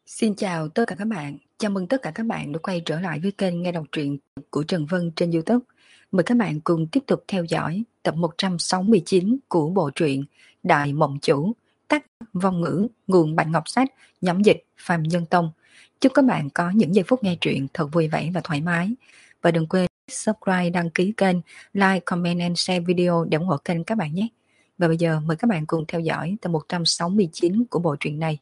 Xin chào tất cả các bạn, chào mừng tất cả các bạn đã quay trở lại với kênh nghe đọc truyện của Trần Vân trên YouTube. Mời các bạn cùng tiếp tục theo dõi tập 169 của bộ truyện Đại Mộng Chủ, tác Vong Ngữ, nguồn Bạch Ngọc Sách, nhóm dịch Phạm Nhân Tông. Chúc các bạn có những giây phút nghe truyện thật vui vẻ và thoải mái. Và đừng quên subscribe, đăng ký kênh, like, comment and share video để ủng hộ kênh các bạn nhé. Và bây giờ mời các bạn cùng theo dõi tập 169 của bộ truyện này.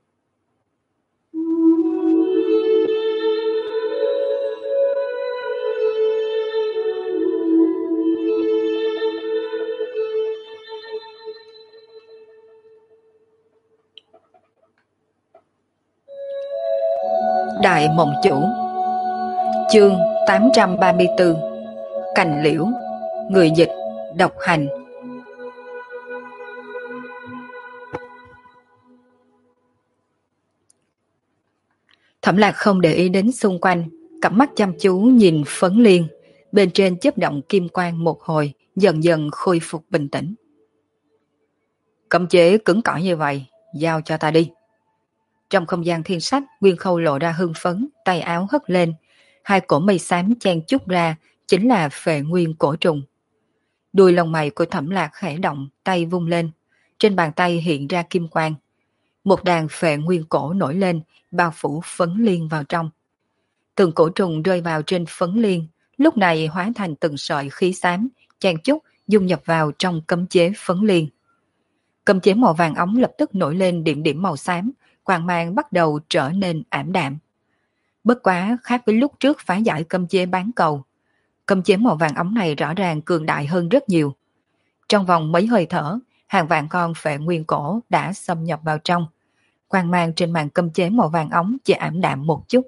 Đại Mộng Chủ, chương 834, Cành Liễu, người dịch Độc Hành. Thẩm Lạc không để ý đến xung quanh, cặp mắt chăm chú nhìn phấn liên, bên trên chớp động kim quang một hồi, dần dần khôi phục bình tĩnh. Cấm chế cứng cỏi như vậy, giao cho ta đi. Trong không gian thiên sách, Nguyên Khâu lộ ra hưng phấn, tay áo hất lên, hai cổ mây xám chen chúc ra, chính là phệ nguyên cổ trùng. Đuôi lông mày của Thẩm Lạc khẽ động, tay vung lên, trên bàn tay hiện ra kim quang. Một đàn phệ nguyên cổ nổi lên, bao phủ phấn liên vào trong. Từng cổ trùng rơi vào trên phấn liên, lúc này hóa thành từng sợi khí xám, chen chúc dung nhập vào trong cấm chế phấn liên. Cấm chế màu vàng óng lập tức nổi lên điểm điểm màu xám, quang mang bắt đầu trở nên ảm đạm. Bất quá khác với lúc trước phá giải cấm chế bán cầu, cấm chế màu vàng óng này rõ ràng cường đại hơn rất nhiều. Trong vòng mấy hơi thở, hàng vạn con phệ nguyên cổ đã xâm nhập vào trong. Quang mang trên màn cấm chế màu vàng óng chỉ ảm đạm một chút.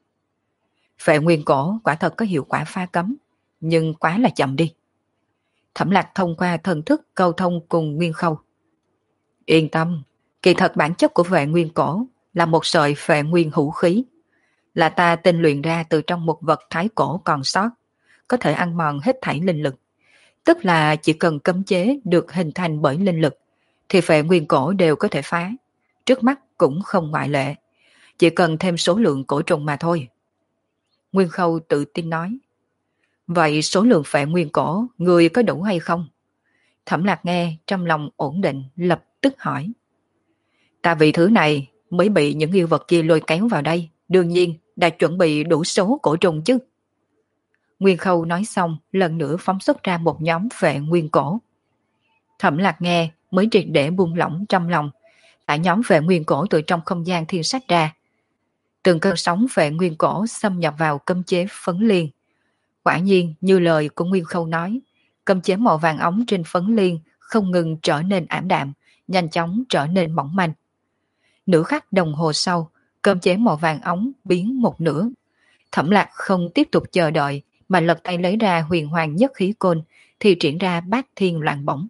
Phệ nguyên cổ quả thật có hiệu quả phá cấm, nhưng quá là chậm đi. Thẩm Lạc thông qua thần thức câu thông cùng Nguyên Khâu. Yên tâm, kỳ thật bản chất của phệ nguyên cổ là một sợi phệ nguyên hữu khí, là ta tinh luyện ra từ trong một vật thái cổ còn sót, có thể ăn mòn hết thảy linh lực. Tức là chỉ cần cấm chế được hình thành bởi linh lực, thì phệ nguyên cổ đều có thể phá. Trước mắt cũng không ngoại lệ, chỉ cần thêm số lượng cổ trùng mà thôi. Nguyên Khâu tự tin nói. Vậy số lượng phệ nguyên cổ, người có đủ hay không? Thẩm Lạc nghe trong lòng ổn định, lập tức hỏi. Ta vì thứ này mới bị những yêu vật kia lôi kéo vào đây, đương nhiên đã chuẩn bị đủ số cổ trùng chứ. Nguyên Khâu nói xong, lần nữa phóng xuất ra một nhóm phệ nguyên cổ. Thẩm Lạc nghe mới triệt để buông lỏng trong lòng, tại nhóm phệ nguyên cổ từ trong không gian thiên sách ra. Từng cơn sóng phệ nguyên cổ xâm nhập vào cấm chế phấn liên. Quả nhiên như lời của Nguyên Khâu nói, cấm chế màu vàng óng trên phấn liên không ngừng trở nên ảm đạm, nhanh chóng trở nên mỏng manh. Nửa khắc đồng hồ sau, cấm chế màu vàng óng biến một nửa. Thẩm Lạc không tiếp tục chờ đợi mà lật tay lấy ra huyền hoàng nhất khí côn, thì triển ra bát thiên loạn bổng.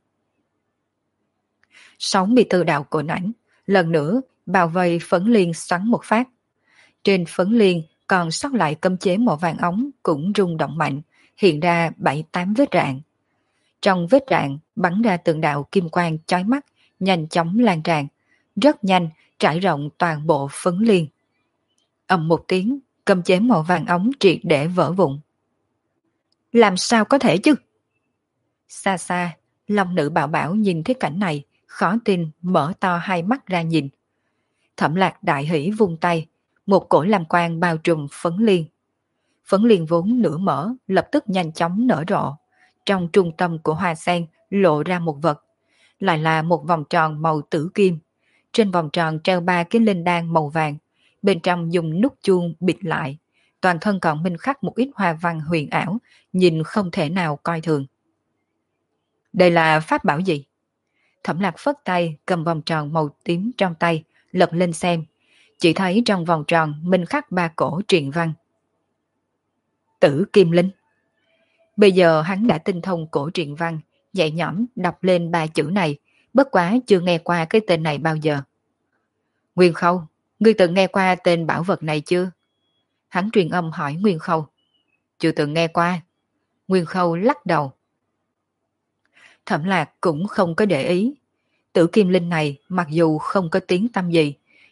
64 đạo cồn ảnh, lần nữa bao vây phấn liên xoắn một phát. Trên phấn liên còn sót lại cấm chế màu vàng óng cũng rung động mạnh, hiện ra 7-8 vết rạn. Trong vết rạn bắn ra từng đạo kim quang chói mắt, nhanh chóng lan tràn, rất nhanh trải rộng toàn bộ phấn liên. Ầm một tiếng, cấm chế màu vàng óng triệt để vỡ vụn. Làm sao có thể chứ? Xa xa, Long Nữ Bảo Bảo nhìn thấy cảnh này, khó tin mở to hai mắt ra nhìn. Thẩm Lạc đại hỉ vung tay, một cổ lam quang bao trùm phấn liên. Phấn liên vốn nửa mở, lập tức nhanh chóng nở rộ. Trong trung tâm của hoa sen lộ ra một vật, lại là một vòng tròn màu tử kim. Trên vòng tròn treo 3 cái linh đan màu vàng, bên trong dùng nút chuông bịt lại. Toàn thân còn minh khắc một ít hoa văn huyền ảo, nhìn không thể nào coi thường. Đây là pháp bảo gì? Thẩm Lạc phất tay cầm vòng tròn màu tím trong tay, lật lên xem. Chỉ thấy trong vòng tròn minh khắc 3 cổ truyền văn. Tử Kim Linh. Bây giờ hắn đã tinh thông cổ truyền văn, nhẹ nhõm đọc lên 3 chữ này, bất quá chưa nghe qua cái tên này bao giờ. Nguyên Khâu, ngươi từng nghe qua tên bảo vật này chưa? Hắn truyền âm hỏi Nguyên Khâu. Chưa từng nghe qua. Nguyên Khâu lắc đầu. Thẩm Lạc cũng không có để ý. Tử Kim Linh này mặc dù không có tiếng tăm gì,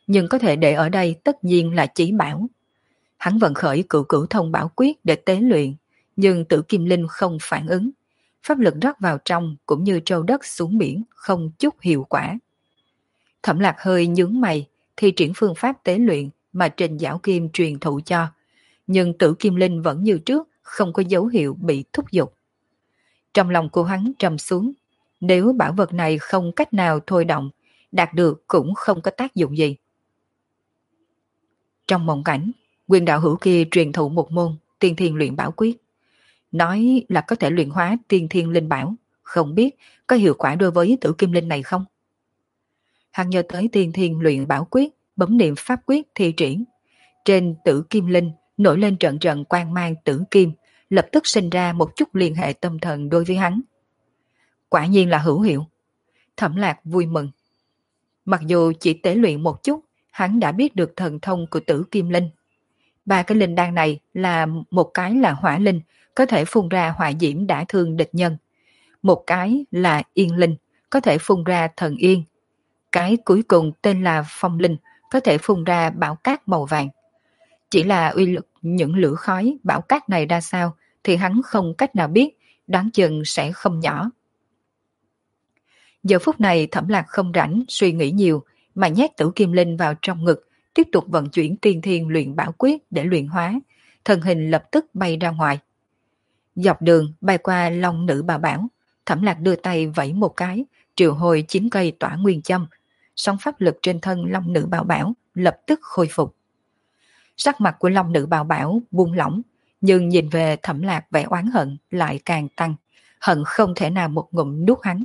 nhưng có thể để ở đây tất nhiên là chỉ bảo. Hắn vận khởi cửu cửu thông bảo quyết để tế luyện, nhưng Tử Kim Linh không phản ứng. Pháp lực rót vào trong cũng như trâu đất xuống biển, không chút hiệu quả. Thẩm Lạc hơi nhướng mày, thi triển phương pháp tế luyện mà Trình Giảo Kim truyền thụ cho, nhưng Tử Kim Linh vẫn như trước, không có dấu hiệu bị thúc giục. Trong lòng của hắn trầm xuống, nếu bảo vật này không cách nào thôi động, đạt được cũng không có tác dụng gì. Trong mộng cảnh, quyền đạo hữu kia truyền thụ một môn tiên thiên luyện bảo quyết, nói là có thể luyện hóa tiên thiên linh bảo, không biết có hiệu quả đối với Tử Kim Linh này không? Hắn nhớ tới tiên thiên luyện bảo quyết, bấm niệm pháp quyết thi triển. Trên Tử Kim Linh nổi lên trận trận quang mang tử kim, lập tức sinh ra một chút liên hệ tâm thần đối với hắn. Quả nhiên là hữu hiệu. Thẩm Lạc vui mừng. Mặc dù chỉ tế luyện một chút, hắn đã biết được thần thông của Tử Kim Linh. Ba cái linh đan này là một cái là hỏa linh, có thể phun ra hỏa diễm đả thương địch nhân. Một cái là yên linh, có thể phun ra thần yên. Cái cuối cùng tên là phong linh, có thể phun ra bão cát màu vàng. Chỉ là uy lực những lửa khói bão cát này ra sao thì hắn không cách nào biết, đoán chừng sẽ không nhỏ. Giờ phút này Thẩm Lạc không rảnh suy nghĩ nhiều, mà nhét Tử Kim Linh vào trong ngực, tiếp tục vận chuyển tiên thiên luyện bảo quyết để luyện hóa, thân hình lập tức bay ra ngoài. Dọc đường bay qua Long Nữ Bà Bảo, Thẩm Lạc đưa tay vẫy một cái, triệu hồi 9 cây tỏa nguyên châm, sóng pháp lực trên thân Long Nữ Bà Bảo lập tức khôi phục. Sắc mặt của Long Nữ Bà Bảo buông lỏng, nhưng nhìn về Thẩm Lạc vẻ oán hận lại càng tăng, hận không thể nào một ngụm nuốt hắn.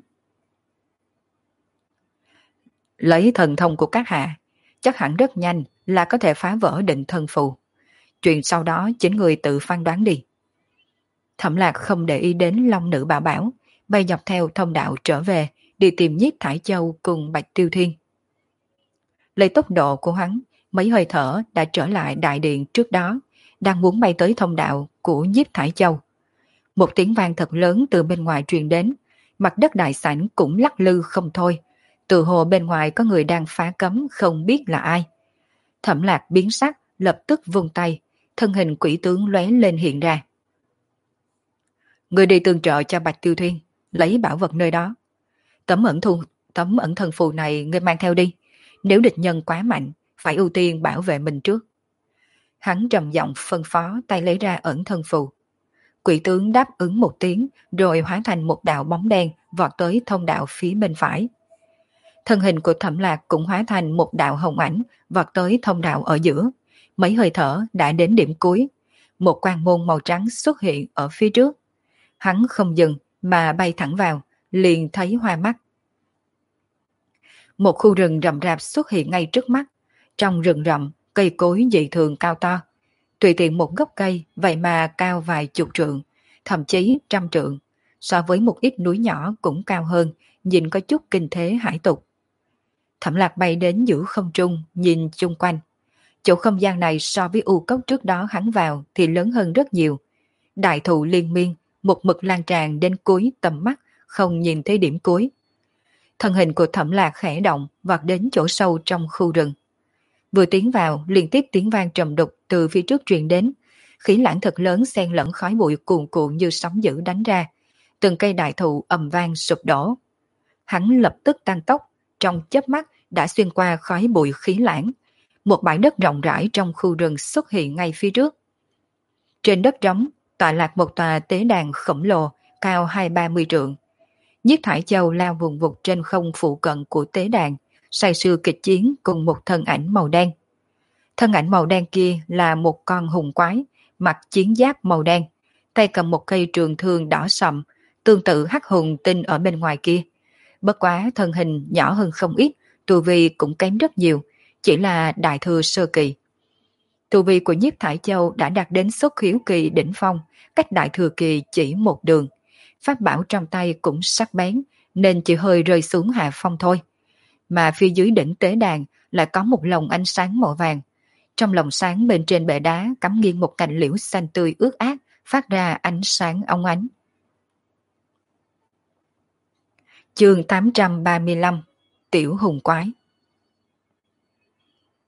Lấy thần thông của các hạ, chắc hẳn rất nhanh là có thể phá vỡ định thân phù. Chuyện sau đó chính người tự phán đoán đi. Thẩm Lạc không để ý đến Long Nữ Bà Bảo, bay dọc theo thông đạo trở về, đi tìm Nhiếp Thải Châu cùng Bạch Tiêu Thiên. Lấy tốc độ của hắn, mấy hơi thở đã trở lại đại điện trước đó, đang muốn bay tới thông đạo của Nhiếp Thải Châu. Một tiếng vang thật lớn từ bên ngoài truyền đến, mặt đất đại sảnh cũng lắc lư không thôi. Từ hồ bên ngoài có người đang phá cấm không biết là ai. Thẩm Lạc biến sắc, lập tức vung tay, thân hình quỷ tướng lóe lên hiện ra. Người đi tương trợ cho Bạch Tiêu Thiên, lấy bảo vật nơi đó. Tấm ẩn thần phù này ngươi mang theo đi, nếu địch nhân quá mạnh, phải ưu tiên bảo vệ mình trước. Hắn trầm giọng phân phó, tay lấy ra ẩn thân phù. Quỷ tướng đáp ứng một tiếng, rồi hóa thành một đạo bóng đen vọt tới thông đạo phía bên phải. Thân hình của Thẩm Lạc cũng hóa thành một đạo hồng ảnh vọt tới thông đạo ở giữa. Mấy hơi thở đã đến điểm cuối. Một quang môn màu trắng xuất hiện ở phía trước. Hắn không dừng mà bay thẳng vào, liền thấy hoa mắt. Một khu rừng rậm rạp xuất hiện ngay trước mắt. Trong rừng rậm, cây cối dị thường cao to. Tùy tiện một gốc cây vậy mà cao vài chục trượng, thậm chí trăm trượng. So với một ít núi nhỏ cũng cao hơn, nhìn có chút kinh thế hải tục. Thẩm Lạc bay đến giữa không trung, nhìn chung quanh. Chỗ không gian này so với u cốc trước đó hắn vào thì lớn hơn rất nhiều. Đại thụ liên miên, một mực lan tràn đến cuối tầm mắt, không nhìn thấy điểm cuối. Thân hình của Thẩm Lạc khẽ động, vọt đến chỗ sâu trong khu rừng. Vừa tiến vào, liên tiếp tiếng vang trầm đục từ phía trước truyền đến. Khí lãng thật lớn xen lẫn khói bụi cuồn cuộn như sóng dữ đánh ra. Từng cây đại thụ ầm vang sụp đổ. Hắn lập tức tăng tốc, trong chớp mắt đã xuyên qua khói bụi khí lãng. Một bãi đất rộng rãi trong khu rừng xuất hiện ngay phía trước. Trên đất trống, tọa lạc một tòa tế đàn khổng lồ, cao 20-30 trượng. Nhiếp Thải Châu lao vùng vụt trên không phụ cận của tế đàn, say sưa kịch chiến cùng một thân ảnh màu đen. Thân ảnh màu đen kia là một con hùng quái, mặc chiến giáp màu đen, tay cầm một cây trường thương đỏ sậm, tương tự hắc hùng tinh ở bên ngoài kia. Bất quá thân hình nhỏ hơn không ít, tu vi cũng kém rất nhiều, chỉ là đại thừa sơ kỳ. Tu vi của Nhiếp Thải Châu đã đạt đến xuất khiếu kỳ đỉnh phong, cách đại thừa kỳ chỉ một đường. Pháp bảo trong tay cũng sắc bén, nên chỉ hơi rơi xuống hạ phong thôi. Mà phía dưới đỉnh tế đàn lại có một lồng ánh sáng màu vàng. Trong lồng sáng bên trên bệ đá cắm nghiêng một cành liễu xanh tươi ướt át, phát ra ánh sáng óng ánh. Chương 835 Tiểu Hùng Quái.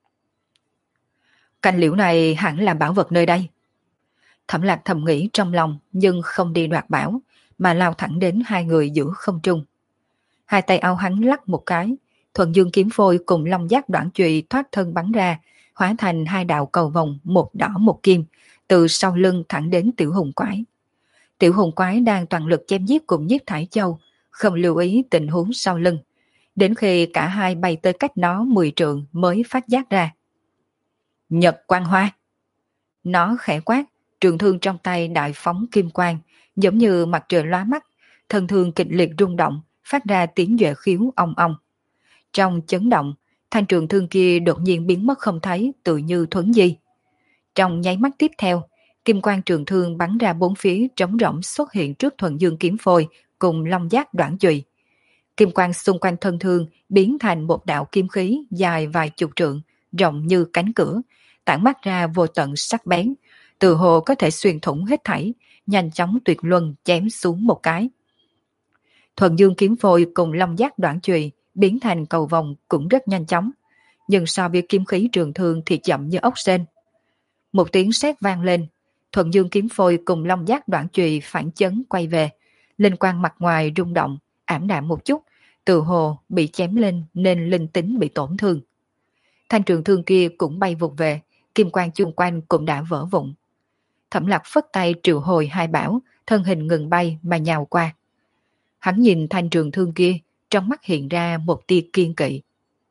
Cành liễu này hẳn là bảo vật nơi đây. Thẩm Lạc thầm nghĩ trong lòng nhưng không đi đoạt bảo, mà lao thẳng đến hai người giữa không trung. Hai tay áo hắn lắc một cái, thuần dương kiếm phôi cùng long giác đoạn chùy thoát thân bắn ra, hóa thành hai đạo cầu vồng, một đỏ một kim, từ sau lưng thẳng đến tiểu hùng quái. Tiểu hùng quái đang toàn lực chém giết cùng Nhiếp Thải Châu, không lưu ý tình huống sau lưng. Đến khi cả hai bay tới cách nó 10 trượng mới phát giác ra. Nhật quang hoa. Nó khẽ quát, trường thương trong tay đại phóng kim quang, giống như mặt trời lóa mắt, thân thương kịch liệt rung động, phát ra tiếng duệ khiếu ong ong. Trong chấn động, thanh trường thương kia đột nhiên biến mất không thấy, tự như thuấn di. Trong nháy mắt tiếp theo, kim quang trường thương bắn ra bốn phía trống rỗng xuất hiện trước thuần dương kiếm phôi cùng long giác đoạn chùy. Kim quang xung quanh thân thương biến thành một đạo kim khí dài vài chục trượng, rộng như cánh cửa, tản mắt ra vô tận sắc bén, từ hồ có thể xuyên thủng hết thảy, nhanh chóng tuyệt luân chém xuống một cái. Thuần dương kiếm phôi cùng long giác đoạn chùy biến thành cầu vòng cũng rất nhanh chóng, nhưng so với kim khí trường thương thì chậm như ốc sên. Một tiếng sét vang lên, thuần dương kiếm phôi cùng long giác đoạn chùy phản chấn quay về, linh quang mặt ngoài rung động, ảm đạm một chút, từ hồ bị chém lên nên linh tính bị tổn thương. Thanh trường thương kia cũng bay vụt về, kim quang chung quanh cũng đã vỡ vụn. Thẩm Lạc phất tay triệu hồi hai bảo, thân hình ngừng bay mà nhào qua. Hắn nhìn thanh trường thương kia, trong mắt hiện ra một tia kiên kỵ.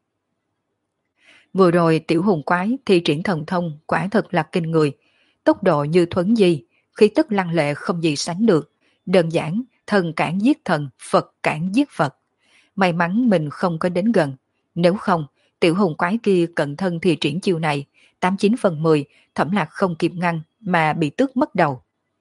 Vừa rồi tiểu hùng quái thi triển thần thông quả thật là kinh người, tốc độ như thuấn di, khí tức lăng lệ không gì sánh được, đơn giản thần cản giết thần, Phật cản giết Phật. May mắn mình không có đến gần, nếu không, tiểu hùng quái kia cận thân thi triển chiêu này, 89/10 Thẩm Lạc không kịp ngăn mà bị tước mất đầu.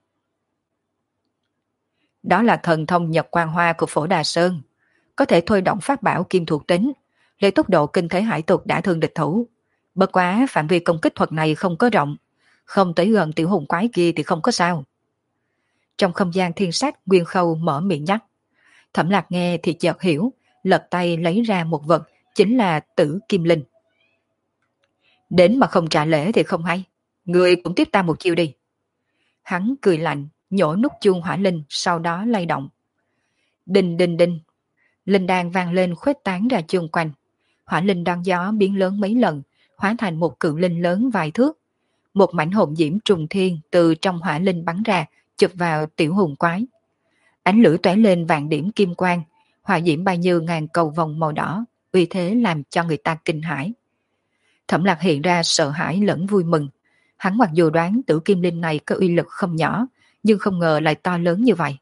Đó là thần thông Nhật Quang Hoa của Phổ Đà Sơn, có thể thôi động pháp bảo kim thuộc tính, lấy tốc độ kinh thế hải tục đã thương địch thủ. Bất quá phạm vi công kích thuật này không có rộng, không tới gần tiểu hùng quái kia thì không có sao. Trong không gian thiên sát, Nguyên Khâu mở miệng nhắc. Thẩm Lạc nghe thì chợt hiểu, lật tay lấy ra một vật, chính là Tử Kim Linh. Đến mà không trả lễ thì không hay, người cũng tiếp ta một chiêu đi. Hắn cười lạnh, nhổ nút chuông hỏa linh, sau đó lay động. Đinh đinh đinh, linh đan vang lên khuếch tán ra chung quanh. Hỏa linh đón gió biến lớn mấy lần, hóa thành một cự linh lớn vài thước. Một mảnh hồn diễm trùng thiên từ trong hỏa linh bắn ra, chụp vào tiểu hùng quái. Ánh lửa tóe lên vạn điểm kim quang, hỏa diễm bay như ngàn cầu vòng màu đỏ, uy thế làm cho người ta kinh hãi. Thẩm Lạc hiện ra sợ hãi lẫn vui mừng. Hắn mặc dù đoán tử kim linh này có uy lực không nhỏ, nhưng không ngờ lại to lớn như vậy.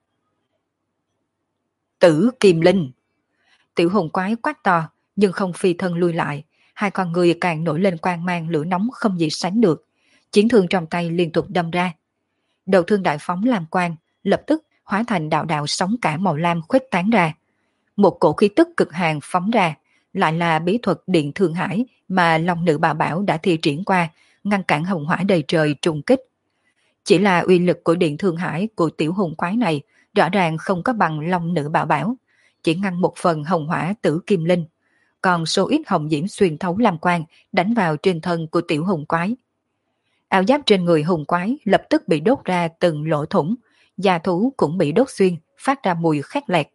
Tử kim linh! Tiểu hùng quái quát to, nhưng không phi thân lui lại, hai con người càng nổi lên quang mang lửa nóng không gì sánh được. Chiến thương trong tay liên tục đâm ra. Đầu thương đại phóng làm quang, lập tức hóa thành đạo đạo sóng cả màu lam khuếch tán ra. Một cổ khí tức cực hàn phóng ra, lại là bí thuật điện thương hải mà Long Nữ Bà Bảo đã thi triển qua, ngăn cản hồng hỏa đầy trời trùng kích. Chỉ là uy lực của điện thương hải của tiểu hùng quái này rõ ràng không có bằng Long Nữ Bà Bảo, chỉ ngăn một phần hồng hỏa tử kim linh, còn số ít hồng diễm xuyên thấu làm quang đánh vào trên thân của tiểu hùng quái. Áo giáp trên người hùng quái lập tức bị đốt ra từng lỗ thủng, da thú cũng bị đốt xuyên, phát ra mùi khét lẹt.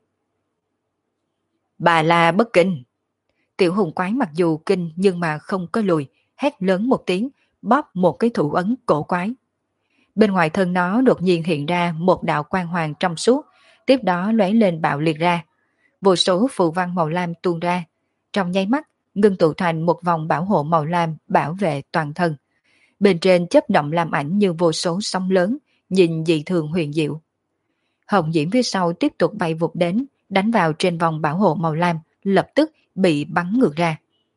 Bà la bất kinh! Tiểu hùng quái mặc dù kinh nhưng mà không có lùi, hét lớn một tiếng, bóp một cái thủ ấn cổ quái. Bên ngoài thân nó đột nhiên hiện ra một đạo quang hoàng trong suốt, tiếp đó lóe lên bạo liệt ra. Vô số phù văn màu lam tuôn ra, trong nháy mắt ngưng tụ thành một vòng bảo hộ màu lam bảo vệ toàn thân. Bên trên chớp động làm ảnh như vô số sóng lớn, nhìn dị thường huyền diệu. Hồng diễm phía sau tiếp tục bay vụt đến, đánh vào trên vòng bảo hộ màu lam, lập tức bị bắn ngược ra.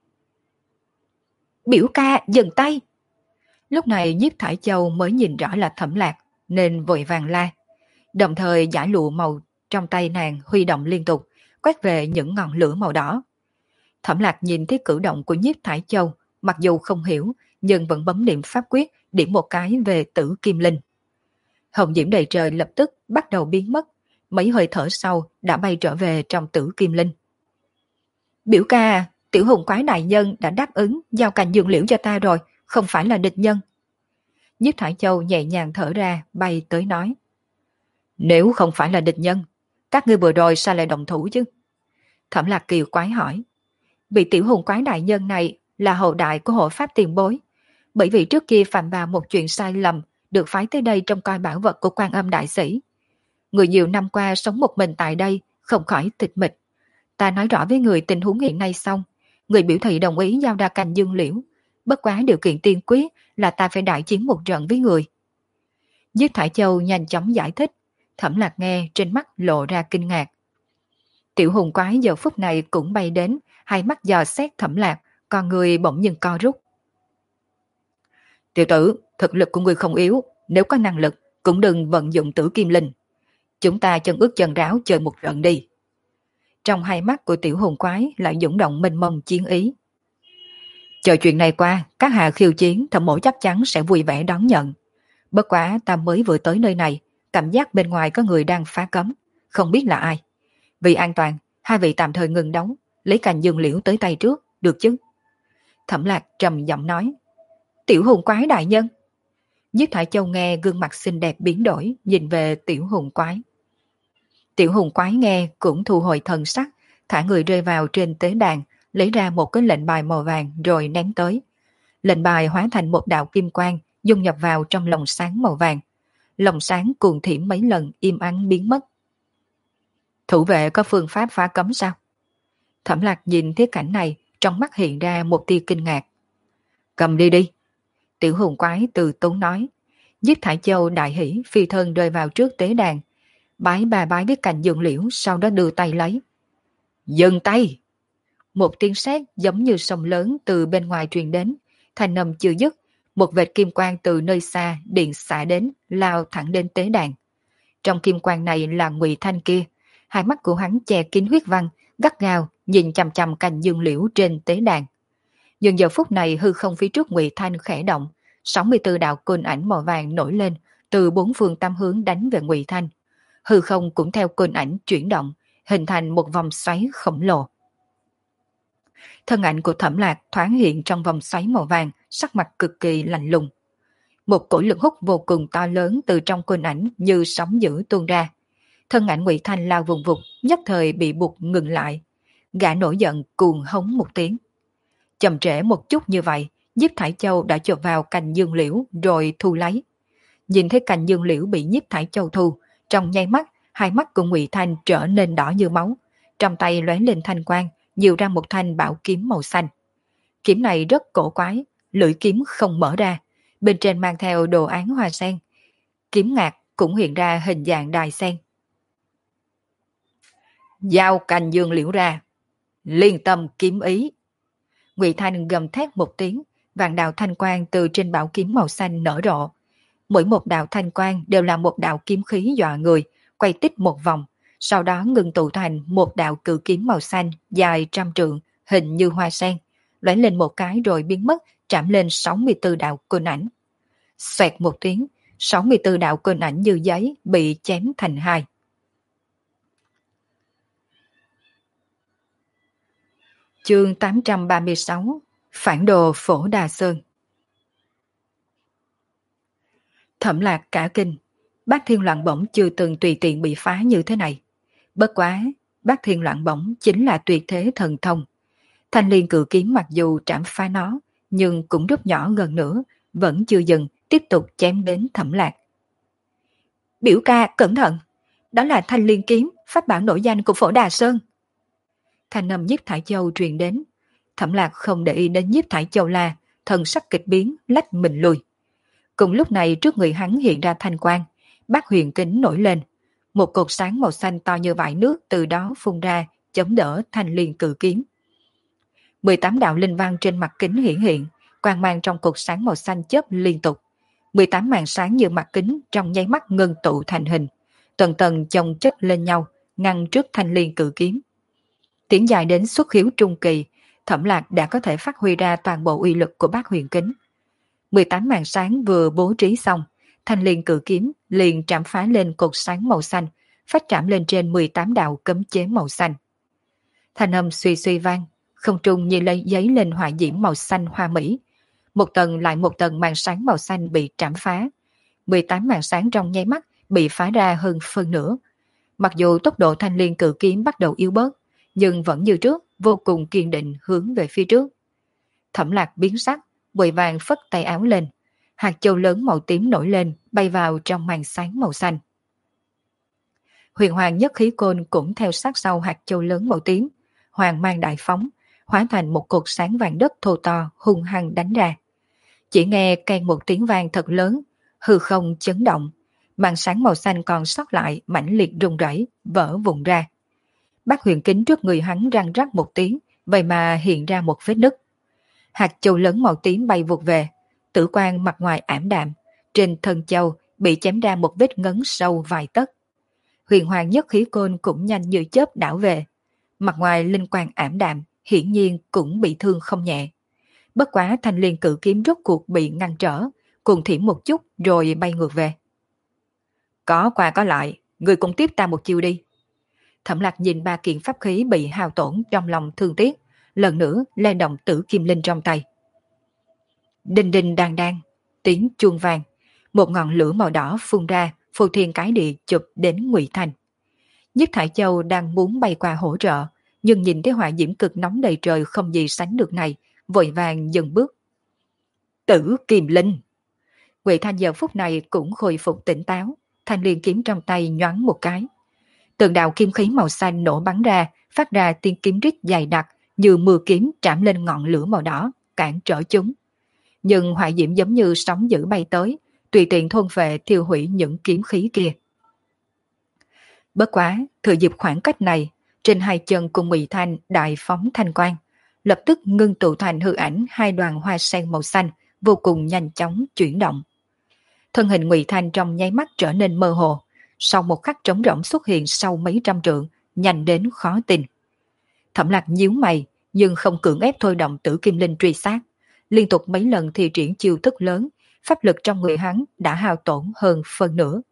Biểu ca dừng tay! Lúc này Nhiếp Thải Châu mới nhìn rõ là Thẩm Lạc, nên vội vàng la. Đồng thời giải lụa màu trong tay nàng huy động liên tục, quét về những ngọn lửa màu đỏ. Thẩm Lạc nhìn thấy cử động của Nhiếp Thải Châu, mặc dù không hiểu, nhưng vẫn bấm niệm pháp quyết, điểm một cái về tử kim linh. Hồng diễm đầy trời lập tức bắt đầu biến mất, mấy hơi thở sau đã bay trở về trong tử kim linh. Biểu ca, tiểu hùng quái đại nhân đã đáp ứng giao cành dược liễu cho ta rồi, không phải là địch nhân. Nhiếp Thải Châu nhẹ nhàng thở ra, bay tới nói. Nếu không phải là địch nhân, các ngươi vừa rồi sao lại động thủ chứ? Thẩm Lạc Kiều quái hỏi. Vị tiểu hùng quái đại nhân này là hậu đại của hộ pháp tiền bối, bởi vì trước kia phạm vào một chuyện sai lầm, được phái tới đây trông coi bảo vật của Quan Âm đại sĩ. Người nhiều năm qua sống một mình tại đây, không khỏi tịch mịch. Ta nói rõ với người tình huống hiện nay xong, người biểu thị đồng ý giao ra cành dương liễu. Bất quá điều kiện tiên quyết là ta phải đại chiến một trận với người. Nhiếp Thải Châu nhanh chóng giải thích, Thẩm Lạc nghe trên mắt lộ ra kinh ngạc. Tiểu hùng quái giờ phút này cũng bay đến, hai mắt dò xét Thẩm Lạc, con người bỗng nhiên co rút. Tiểu tử, thực lực của người không yếu, nếu có năng lực, cũng đừng vận dụng tử kim linh. Chúng ta chân ướt chân ráo chơi một trận đi. Trong hai mắt của tiểu hùng quái lại dũng động mênh mông chiến ý. Chờ chuyện này qua, các hạ khiêu chiến, Thẩm mỗ chắc chắn sẽ vui vẻ đón nhận. Bất quá ta mới vừa tới nơi này, cảm giác bên ngoài có người đang phá cấm, không biết là ai. Vì an toàn, hai vị tạm thời ngừng đấu, lấy cành dương liễu tới tay trước, được chứ? Thẩm Lạc trầm giọng nói. Tiểu hùng quái đại nhân. Nhiếp Thải Châu nghe gương mặt xinh đẹp biến đổi, nhìn về tiểu hùng quái. Tiểu hùng quái nghe cũng thu hồi thần sắc, thả người rơi vào trên tế đàn, lấy ra một cái lệnh bài màu vàng rồi ném tới. Lệnh bài hóa thành một đạo kim quang, dung nhập vào trong lồng sáng màu vàng. Lồng sáng cuồng thiểm mấy lần im ắng biến mất. Thủ vệ có phương pháp phá cấm sao? Thẩm Lạc nhìn thấy cảnh này, trong mắt hiện ra một tia kinh ngạc. Cầm đi đi. Tiểu hùng quái từ tốn nói. Nhiếp Thải Châu đại hỉ phi thân rơi vào trước tế đàn. Bái bà bái với cành dương liễu, sau đó đưa tay lấy. Dừng tay! Một tiếng sét giống như sông lớn từ bên ngoài truyền đến. Thanh âm chưa dứt, một vệt kim quang từ nơi xa điện xạ đến, lao thẳng đến tế đàn. Trong kim quang này là Ngụy Thanh kia. Hai mắt của hắn che kín huyết văn, gắt gao nhìn chằm chằm cành dương liễu trên tế đàn. Nhưng giờ phút này hư không phía trước Ngụy Thanh khẽ động, 64 đạo côn ảnh màu vàng nổi lên, từ bốn phương tám hướng đánh về Ngụy Thanh. Hư không cũng theo côn ảnh chuyển động, hình thành một vòng xoáy khổng lồ. Thân ảnh của Thẩm Lạc thoáng hiện trong vòng xoáy màu vàng, sắc mặt cực kỳ lạnh lùng. Một cổ lực hút vô cùng to lớn từ trong côn ảnh như sóng dữ tuôn ra. Thân ảnh Ngụy Thanh lao vùng vụt, nhất thời bị buộc ngừng lại. Gã nổi giận cuồng hống một tiếng. Chậm trễ một chút như vậy, Nhiếp Thải Châu đã chộp vào cành dương liễu rồi thu lấy. Nhìn thấy cành dương liễu bị Nhiếp Thải Châu thu, trong nháy mắt, hai mắt của Ngụy Thanh trở nên đỏ như máu. Trong tay lóe lên thanh quang, nhiều ra một thanh bảo kiếm màu xanh. Kiếm này rất cổ quái, lưỡi kiếm không mở ra, bên trên mang theo đồ án hoa sen. Kiếm ngạc cũng hiện ra hình dạng đài sen. Giao cành dương liễu ra, liên tâm kiếm ý. Ngụy Thanh gầm thét một tiếng, vạn đạo thanh quang từ trên bảo kiếm màu xanh nở rộ. Mỗi một đạo thanh quang đều là một đạo kiếm khí dọa người, quay tích một vòng, sau đó ngừng tụ thành một đạo cự kiếm màu xanh dài 100 trượng, hình như hoa sen, lóe lên một cái rồi biến mất, chạm lên 64 đạo côn ảnh. Xoẹt một tiếng, 64 đạo côn ảnh như giấy bị chém thành hai. Chương 836 Phản đồ Phổ Đà Sơn. Thẩm Lạc cả kinh, Bát Thiên Loạn Bổng chưa từng tùy tiện bị phá như thế này. Bất quá, Bát Thiên Loạn Bổng chính là tuyệt thế thần thông. Thanh Liên cự kiếm mặc dù trảm phá nó, nhưng cũng rút nhỏ gần nữa, vẫn chưa dừng, tiếp tục chém đến Thẩm Lạc. Biểu ca, cẩn thận! Đó là Thanh Liên kiếm, pháp bảo nổi danh của Phổ Đà Sơn. Thanh âm Nhiếp Thải Châu truyền đến. Thẩm Lạc không để ý đến Nhiếp Thải Châu la, thần sắc kịch biến, lách mình lùi. Cùng lúc này trước người hắn hiện ra thanh quang, bát huyền kính nổi lên. Một cột sáng màu xanh to như vại nước từ đó phun ra, chống đỡ Thanh Liên cự kiếm. 18 đạo linh văn trên mặt kính hiển hiện, quang mang trong cột sáng màu xanh chớp liên tục. 18 màn sáng như mặt kính trong nháy mắt ngưng tụ thành hình, tầng tầng chồng chất lên nhau, ngăn trước Thanh Liên cự kiếm. Tiến dài đến xuất khiếu trung kỳ, Thẩm Lạc đã có thể phát huy ra toàn bộ uy lực của bát huyền kính. 18 màn sáng vừa bố trí xong, Thanh Liên cự kiếm liền trảm phá lên cột sáng màu xanh, phát trảm lên trên 18 đạo cấm chế màu xanh. Thanh âm suy suy vang, không trung như lấy giấy lên hỏa diễm màu xanh hoa mỹ. Một tầng lại một tầng màn sáng màu xanh bị trảm phá. 18 màn sáng trong nháy mắt bị phá ra hơn phân nửa. Mặc dù tốc độ thanh liên cự kiếm bắt đầu yếu bớt, nhưng vẫn như trước, vô cùng kiên định hướng về phía trước. Thẩm Lạc biến sắc, vội vàng phất tay áo lên. Hạt châu lớn màu tím nổi lên, bay vào trong màn sáng màu xanh. Huyền hoàng nhất khí côn cũng theo sát sau hạt châu lớn màu tím, hoàng mang đại phóng, hóa thành một cột sáng vàng đất thô to hung hăng đánh ra. Chỉ nghe keng một tiếng vang thật lớn, hư không chấn động, màn sáng màu xanh còn sót lại mãnh liệt rung rẩy, vỡ vụn ra. Bác huyền kính trước người hắn răng rắc một tiếng, vậy mà hiện ra một vết nứt. Hạt châu lớn màu tím bay vụt về, tử quang mặt ngoài ảm đạm, trên thân châu bị chém ra một vết ngấn sâu vài tấc. Huyền hoàng nhất khí côn cũng nhanh như chớp đảo về, mặt ngoài linh quang ảm đạm, hiển nhiên cũng bị thương không nhẹ. Bất quá thanh liên cự kiếm rốt cuộc bị ngăn trở, cùng thiểm một chút rồi bay ngược về. Có qua có lại, người cùng tiếp ta một chiêu đi. Thẩm Lạc nhìn ba kiện pháp khí bị hao tổn trong lòng thương tiếc, lần nữa lay động tử kim linh trong tay. Đinh đinh đan đan, tiếng chuông vàng, một ngọn lửa màu đỏ phun ra, phù thiên cái địa chụp đến Ngụy Thanh. Nhất Thải Châu đang muốn bay qua hỗ trợ, nhưng nhìn thấy hỏa diễm cực nóng đầy trời không gì sánh được này, vội vàng dừng bước. Tử kim linh. Ngụy Thanh giờ phút này cũng khôi phục tỉnh táo, thanh liên kiếm trong tay nhoáng một cái. Từng đạo kim khí màu xanh nổ bắn ra, phát ra tiếng kiếm rít dày đặc như mưa kiếm trảm lên ngọn lửa màu đỏ, cản trở chúng. Nhưng hỏa diễm giống như sóng dữ bay tới, tùy tiện thôn phệ thiêu hủy những kiếm khí kia. Bất quá, thừa dịp khoảng cách này, trên hai chân của Ngụy Thanh đại phóng thanh quang, lập tức ngưng tụ thành hư ảnh hai đoàn hoa sen màu xanh, vô cùng nhanh chóng chuyển động. Thân hình Ngụy Thanh trong nháy mắt trở nên mơ hồ, sau một khắc trống rỗng xuất hiện sau mấy trăm trượng, nhanh đến khó tin. Thẩm Lạc nhíu mày, nhưng không cưỡng ép thôi động tử kim linh truy sát, liên tục mấy lần thi triển chiêu thức lớn, pháp lực trong người hắn đã hao tổn hơn phân nửa.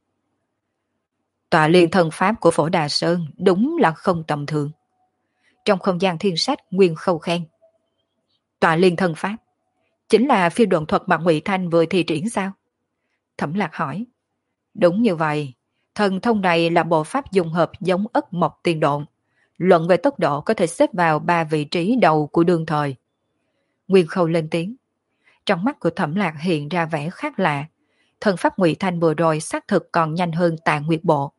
Tọa liên thần pháp của Phổ Đà Sơn đúng là không tầm thường. Trong không gian thiên sách, Nguyên Khâu khen. Tọa liên thần pháp chính là phi độn thuật mà Ngụy Thanh vừa thi triển sao? Thẩm Lạc hỏi. Đúng như vậy, thần thông này là bộ pháp dung hợp giống ất mộc tiên độn. Luận về tốc độ có thể xếp vào 3 vị trí đầu của đương thời. Nguyên Khâu lên tiếng. Trong mắt của Thẩm Lạc hiện ra vẻ khác lạ. Thần pháp Ngụy Thanh vừa rồi xác thực còn nhanh hơn Tạ Nguyệt Bộ.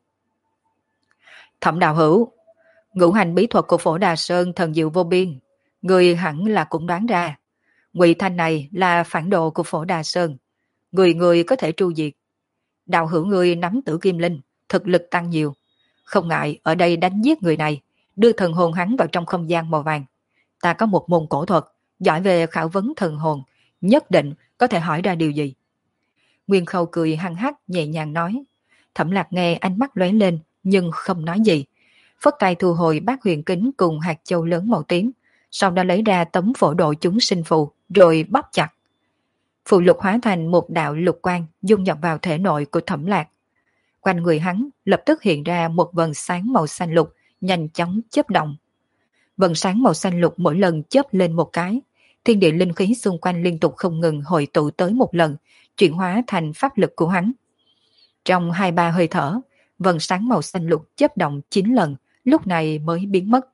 Thẩm đạo hữu, ngũ hành bí thuật của Phổ Đà Sơn thần diệu vô biên, người hẳn là cũng đoán ra. Ngụy Thanh này là phản đồ của Phổ Đà Sơn, người có thể tru diệt. Đạo hữu người nắm tử kim linh, thực lực tăng nhiều, không ngại ở đây đánh giết người này, đưa thần hồn hắn vào trong không gian màu vàng. Ta có một môn cổ thuật, giỏi về khảo vấn thần hồn, nhất định có thể hỏi ra điều gì. Nguyên Khâu cười hăng hắc nhẹ nhàng nói. Thẩm Lạc nghe ánh mắt lóe lên nhưng không nói gì, phất tay thu hồi bát huyền kính cùng hạt châu lớn màu tím, sau đó lấy ra tấm phổ độ chúng sinh phù rồi bóp chặt. Phù lục hóa thành một đạo lục quang dung nhập vào thể nội của Thẩm Lạc. Quanh người hắn lập tức hiện ra một vầng sáng màu xanh lục nhanh chóng chớp động. Vầng sáng màu xanh lục mỗi lần chớp lên một cái, thiên địa linh khí xung quanh liên tục không ngừng hội tụ tới một lần, chuyển hóa thành pháp lực của hắn. Trong 2-3 hơi thở, vầng sáng màu xanh lục chớp động 9 lần, lúc này mới biến mất.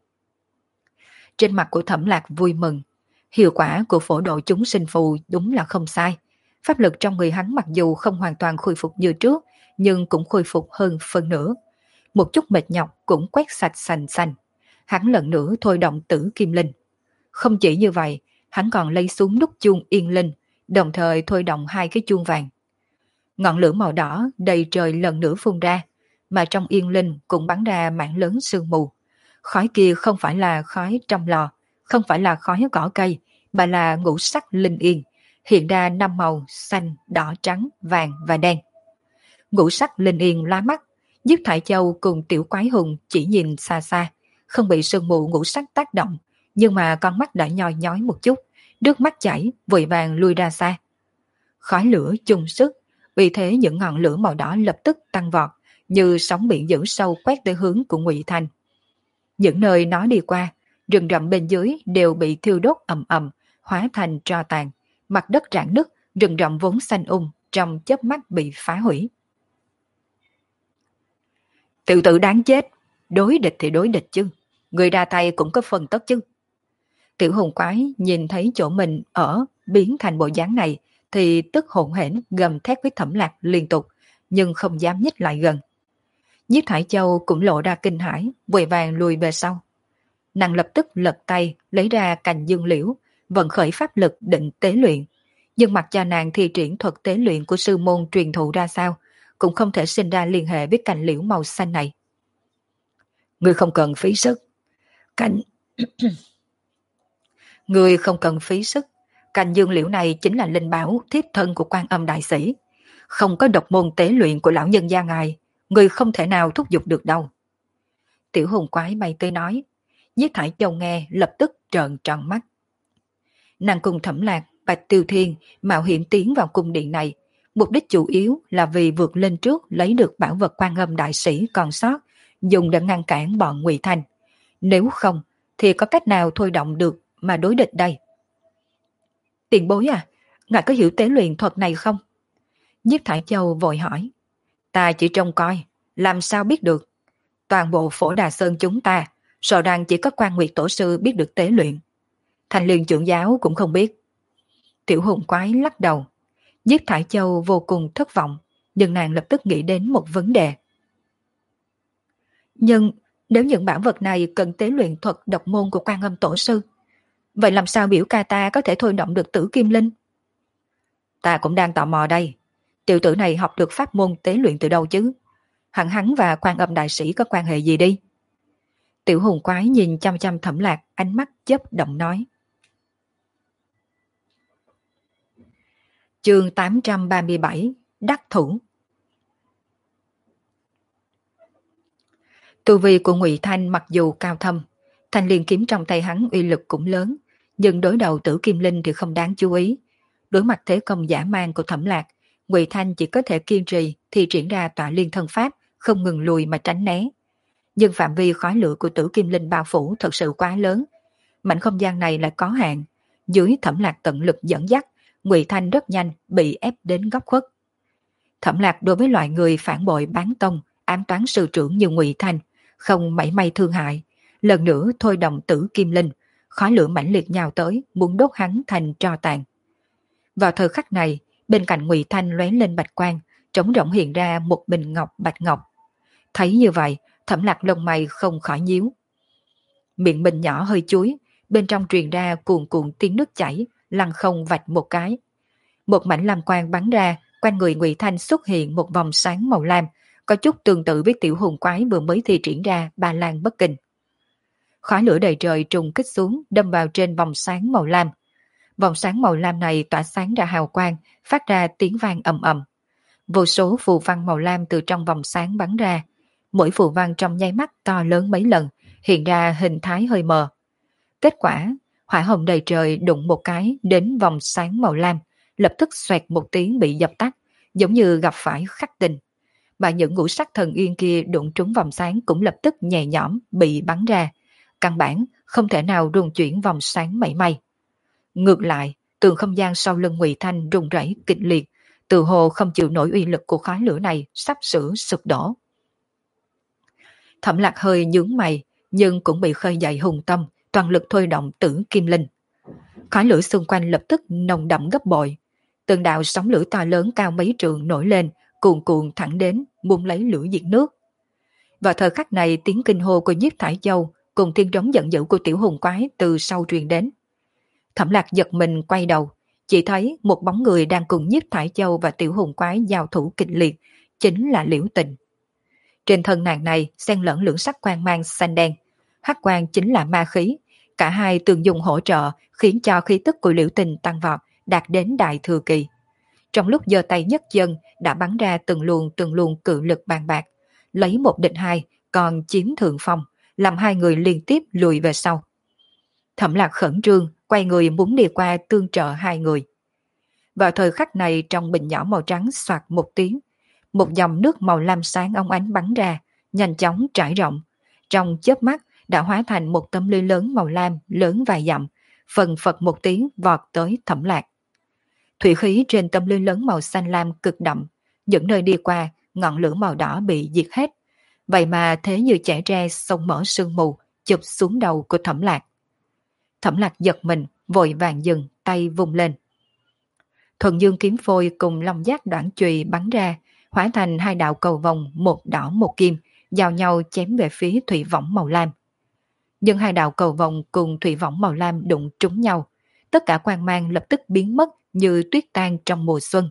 Trên mặt của Thẩm Lạc vui mừng, hiệu quả của phổ độ chúng sinh phù đúng là không sai. Pháp lực trong người hắn mặc dù không hoàn toàn khôi phục như trước, nhưng cũng khôi phục hơn phân nửa. Một chút mệt nhọc cũng quét sạch sành xanh. Hắn lần nữa thôi động tử kim linh. Không chỉ như vậy, hắn còn lấy xuống nút chuông yên linh, đồng thời thôi động 2 cái chuông vàng. Ngọn lửa màu đỏ đầy trời lần nữa phun ra, mà trong yên linh cũng bắn ra mảng lớn sương mù. Khói kia không phải là khói trong lò, không phải là khói cỏ cây, mà là ngũ sắc linh yên, hiện ra 5 màu xanh, đỏ, trắng, vàng và đen. Ngũ sắc linh yên lóa mắt, Nhiếp Thải Châu cùng Tiểu Quái Hùng chỉ nhìn xa xa, không bị sương mù ngũ sắc tác động, nhưng mà con mắt đã nhoi nhói một chút, nước mắt chảy, vội vàng lui ra xa. Khói lửa chung sức, vì thế những ngọn lửa màu đỏ lập tức tăng vọt, như sóng biển dữ sâu quét tới hướng của Ngụy Thanh. Những nơi nó đi qua, rừng rậm bên dưới đều bị thiêu đốt ầm ầm, hóa thành tro tàn, mặt đất rạn nứt, rừng rậm vốn xanh trong chớp mắt bị phá hủy. Tự tự đáng chết, đối địch thì đối địch chứ, người ra tay cũng có phần tất chứ. Tiểu hùng quái nhìn thấy chỗ mình ở biến thành bộ dáng này thì tức hổn hển gầm thét với Thẩm Lạc liên tục, nhưng không dám nhích lại gần. Nhiếp Thải Châu cũng lộ ra kinh hãi, vội vàng lùi về sau. Nàng lập tức lật tay lấy ra cành dương liễu, vận khởi pháp lực định tế luyện, nhưng mặc cho nàng thi triển thuật tế luyện của sư môn truyền thụ ra sao, cũng không thể sinh ra liên hệ với cành liễu màu xanh này. Ngươi không cần phí sức. Cành Ngươi không cần phí sức. Cành dương liễu này chính là linh bảo thiếp thân của Quan Âm đại sĩ. Không có độc môn tế luyện của lão nhân gia ngài, ngươi không thể nào thúc giục được đâu. Tiểu hùng quái bay tới nói. Nhiếp Thải Châu nghe lập tức trợn tròn mắt. Nàng cùng Thẩm Lạc, Bạch Tiêu Thiên mạo hiểm tiến vào cung điện này, mục đích chủ yếu là vì vượt lên trước lấy được bảo vật Quan Âm đại sĩ còn sót, dùng để ngăn cản bọn Ngụy Thanh. Nếu không, thì có cách nào thôi động được mà đối địch đây? Tiền bối à, ngài có hiểu tế luyện thuật này không? Nhiếp Thải Châu vội hỏi. Ta chỉ trông coi, làm sao biết được? Toàn bộ Phổ Đà Sơn chúng ta, sợ rằng chỉ có Quan Nguyệt Tổ sư biết được tế luyện. Thành Liên trưởng giáo cũng không biết. Tiểu hùng quái lắc đầu. Nhiếp Thải Châu vô cùng thất vọng, nhưng nàng lập tức nghĩ đến một vấn đề. Nhưng nếu những bảo vật này cần tế luyện thuật độc môn của Quan Âm Tổ sư, vậy làm sao biểu ca ta có thể thôi động được Tử Kim Linh? Ta cũng đang tò mò đây. Tiểu tử này học được pháp môn tế luyện từ đâu chứ? Hẳn hắn và Quan Âm đại sĩ có quan hệ gì đi? Tiểu hùng quái nhìn chăm chăm Thẩm Lạc, ánh mắt chớp động nói. Chương 837 Đắc thủ. Tu vi của Ngụy Thanh mặc dù cao thâm, thanh liên kiếm trong tay hắn uy lực cũng lớn, nhưng đối đầu Tử Kim Linh thì không đáng chú ý. Đối mặt thế công dã man của Thẩm Lạc, Ngụy Thanh chỉ có thể kiên trì thi triển ra tọa liên thân pháp, không ngừng lùi mà tránh né. Nhưng phạm vi khói lửa của Tử Kim Linh bao phủ thật sự quá lớn, mảnh không gian này lại có hạn. Dưới Thẩm Lạc tận lực dẫn dắt, Ngụy Thanh rất nhanh bị ép đến góc khuất. Thẩm Lạc đối với loại người phản bội bán tông, ám toán sư trưởng như Ngụy Thanh không mảy may thương hại, lần nữa thôi động Tử Kim Linh, khói lửa mãnh liệt nhào tới, muốn đốt hắn thành tro tàn. Vào thời khắc này, bên cạnh Ngụy Thanh lóe lên bạch quang, trống rỗng hiện ra một bình ngọc bạch ngọc. Thấy như vậy, Thẩm Lạc lông mày không khỏi nhíu. Miệng bình nhỏ hơi chuối, bên trong truyền ra cuồn cuộn tiếng nước chảy, lăn không vạch một cái. Một mảnh lam quang bắn ra, quanh người Ngụy Thanh xuất hiện một vòng sáng màu lam, có chút tương tự với tiểu hùng quái vừa mới thi triển ra Ba Lan Bất Kinh. Khói lửa đầy trời trùng kích xuống, đâm vào trên vòng sáng màu lam. Vòng sáng màu lam này tỏa sáng ra hào quang, phát ra tiếng vang ầm ầm. Vô số phù văn màu lam từ trong vòng sáng bắn ra, mỗi phù văn trong nháy mắt to lớn mấy lần, hiện ra hình thái hơi mờ. Kết quả, hỏa hồng đầy trời đụng một cái đến vòng sáng màu lam, lập tức xoẹt một tiếng bị dập tắt, giống như gặp phải khắc tinh. Mà những ngũ sắc thần yên kia đụng trúng vòng sáng cũng lập tức nhẹ nhõm bị bắn ra, căn bản không thể nào rung chuyển vòng sáng mảy may. Ngược lại, tường không gian sau lưng Ngụy Thanh rung rẩy kịch liệt, từ hồ không chịu nổi uy lực của khói lửa này, sắp sửa sụp đổ. Thẩm Lạc hơi nhướng mày, nhưng cũng bị khơi dậy hùng tâm, toàn lực thôi động Tử Kim Linh. Khói lửa xung quanh lập tức nồng đậm gấp bội. Từng đạo sóng lửa to lớn cao mấy trượng nổi lên, cuồn cuộn thẳng đến, muốn lấy lửa diệt nước. Vào thời khắc này, tiếng kinh hô của Nhiếp Thải Châu cùng tiếng trống giận dữ của tiểu hùng quái từ sau truyền đến. Thẩm Lạc giật mình quay đầu, chỉ thấy một bóng người đang cùng Nhiếp Thải Châu và tiểu hùng quái giao thủ kịch liệt, chính là Liễu Tình. Trên thân nàng này xen lẫn lưỡng sắc quang mang xanh đen, hắc quang chính là ma khí, cả hai tương dùng hỗ trợ khiến cho khí tức của Liễu Tình tăng vọt, đạt đến đại thừa kỳ. Trong lúc giơ tay nhấc chân đã bắn ra từng luồng cự lực bàn bạc, lấy một địch hai, còn chiếm thượng phong, làm hai người liên tiếp lùi về sau. Thẩm Lạc khẩn trương, quay người muốn đi qua tương trợ hai người. Vào thời khắc này, trong bình nhỏ màu trắng xoạt một tiếng, một dòng nước màu lam sáng óng ánh bắn ra, nhanh chóng trải rộng, trong chớp mắt đã hóa thành một tấm lưới lớn màu lam lớn vài dặm, phần phật một tiếng vọt tới Thẩm Lạc. Thủy khí trên tấm lưới lớn màu xanh lam cực đậm, những nơi đi qua, ngọn lửa màu đỏ bị diệt hết. Vậy mà thế như chẻ tre xông mở sương mù, chụp xuống đầu của Thẩm Lạc. Thẩm Lạc giật mình, vội vàng dừng, tay vung lên. Thuần Dương kiếm phôi cùng long giác đoạn chùy bắn ra, hóa thành hai đạo cầu vòng, một đỏ một kim, giao nhau chém về phía thủy võng màu lam. Nhưng hai đạo cầu vòng cùng thủy võng màu lam đụng trúng nhau, tất cả quang mang lập tức biến mất như tuyết tan trong mùa xuân.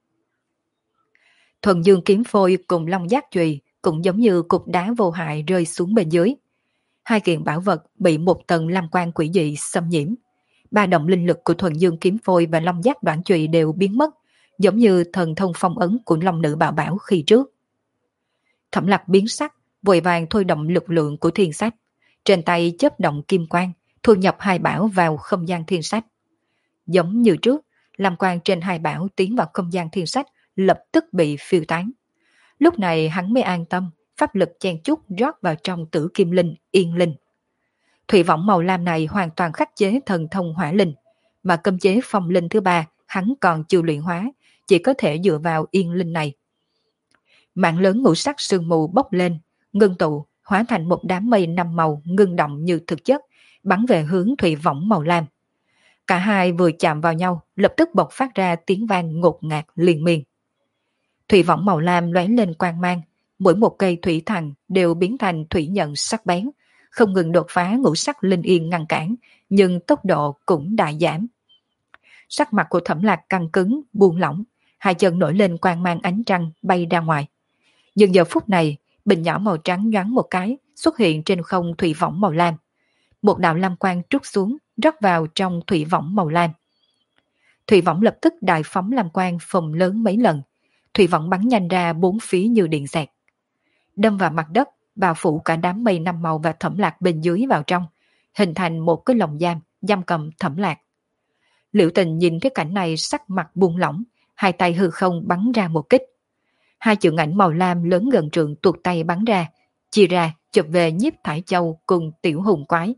Thuần Dương kiếm phôi cùng long giác chùy cũng giống như cục đá vô hại rơi xuống bên dưới. Hai kiện bảo vật bị một tầng lam quang quỷ dị xâm nhiễm. Ba động linh lực của Thuần Dương kiếm phôi và long giác đoạn chùy đều biến mất, giống như thần thông phong ấn của long nữ bảo bảo khi trước. Thẩm Lạc biến sắc, vội vàng thôi động lực lượng của thiên sách. Trên tay chớp động kim quang, thu nhập hai bảo vào không gian thiên sách. Giống như trước, lam quang trên hai bảo tiến vào không gian thiên sách lập tức bị phiêu tán. Lúc này hắn mới an tâm, pháp lực chen chúc rót vào trong tử kim linh, yên linh. Thủy võng màu lam này hoàn toàn khắc chế thần thông hỏa linh, mà cấm chế phong linh thứ ba hắn còn chưa luyện hóa, chỉ có thể dựa vào yên linh này. Mạng lớn ngũ sắc sương mù bốc lên, ngưng tụ, hóa thành một đám mây năm màu ngưng động như thực chất, bắn về hướng thủy võng màu lam. Cả hai vừa chạm vào nhau, lập tức bộc phát ra tiếng vang ngột ngạt liên miên. Thủy võng màu lam lóe lên quang mang, mỗi một cây thủy thần đều biến thành thủy nhận sắc bén, không ngừng đột phá ngũ sắc linh yên ngăn cản, nhưng tốc độ cũng đại giảm. Sắc mặt của Thẩm Lạc căng cứng, buông lỏng, hai chân nổi lên quang mang ánh trăng bay ra ngoài. Nhưng giờ phút này, bình nhỏ màu trắng nhoáng một cái, xuất hiện trên không thủy võng màu lam. Một đạo lam quang trút xuống, rót vào trong thủy võng màu lam. Thủy võng lập tức đại phóng lam quang phồng lớn mấy lần. Thủy võng bắn nhanh ra bốn phía như điện xẹt. Đâm vào mặt đất, bao phủ cả đám mây năm màu và Thẩm Lạc bên dưới vào trong, hình thành một cái lồng giam cầm Thẩm Lạc. Liễu Tình nhìn thấy cảnh này sắc mặt buông lỏng, hai tay hư không bắn ra một kích. Hai chữ ảnh màu lam lớn gần trượng tuột tay bắn ra, chia ra chụp về Nhiếp Thải Châu cùng Tiểu Hùng Quái.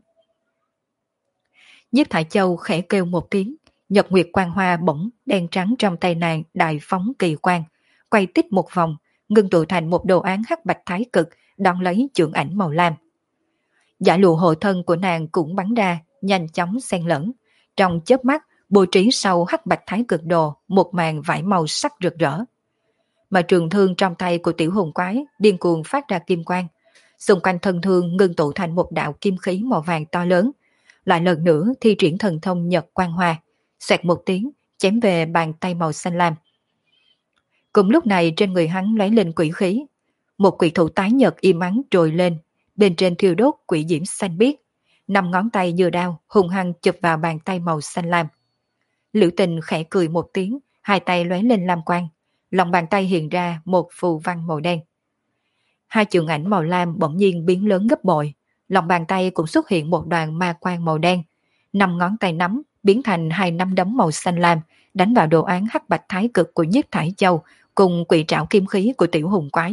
Nhiếp Thải Châu khẽ kêu một tiếng, nhật nguyệt quang hoa bỗng đen trắng trong tay nàng đại phóng kỳ quang, quay tích một vòng, ngưng tụ thành một đồ án hắc bạch thái cực, đón lấy chưởng ảnh màu lam. Giả lụa hộ thân của nàng cũng bắn ra, nhanh chóng xen lẫn, trong chớp mắt bố trí sau hắc bạch thái cực đồ một màn vải màu sắc rực rỡ. Mà trường thương trong tay của Tiểu Hùng Quái điên cuồng phát ra kim quang, xung quanh thân thương ngưng tụ thành một đạo kim khí màu vàng to lớn, lại lần nữa thi triển thần thông nhật quang hoa, xoẹt một tiếng chém về bàn tay màu xanh lam. Cùng lúc này trên người hắn lóe lên quỷ khí, một quỷ thủ tái nhật im ắng trồi lên, bên trên thiêu đốt quỷ diễm xanh biếc, 5 ngón tay như đao hung hăng chụp vào bàn tay màu xanh lam. Liễu Tình khẽ cười một tiếng, hai tay lóe lên lam quang, lòng bàn tay hiện ra một phù văn màu đen. Hai chưởng ảnh màu lam bỗng nhiên biến lớn gấp bội, lòng bàn tay cũng xuất hiện một đoàn ma quang màu đen, 5 ngón tay nắm biến thành 2 nắm đấm màu xanh lam, đánh vào đồ án hắc bạch thái cực của Nhiếp Thải Châu cùng quỷ trảo kim khí của Tiểu Hùng Quái.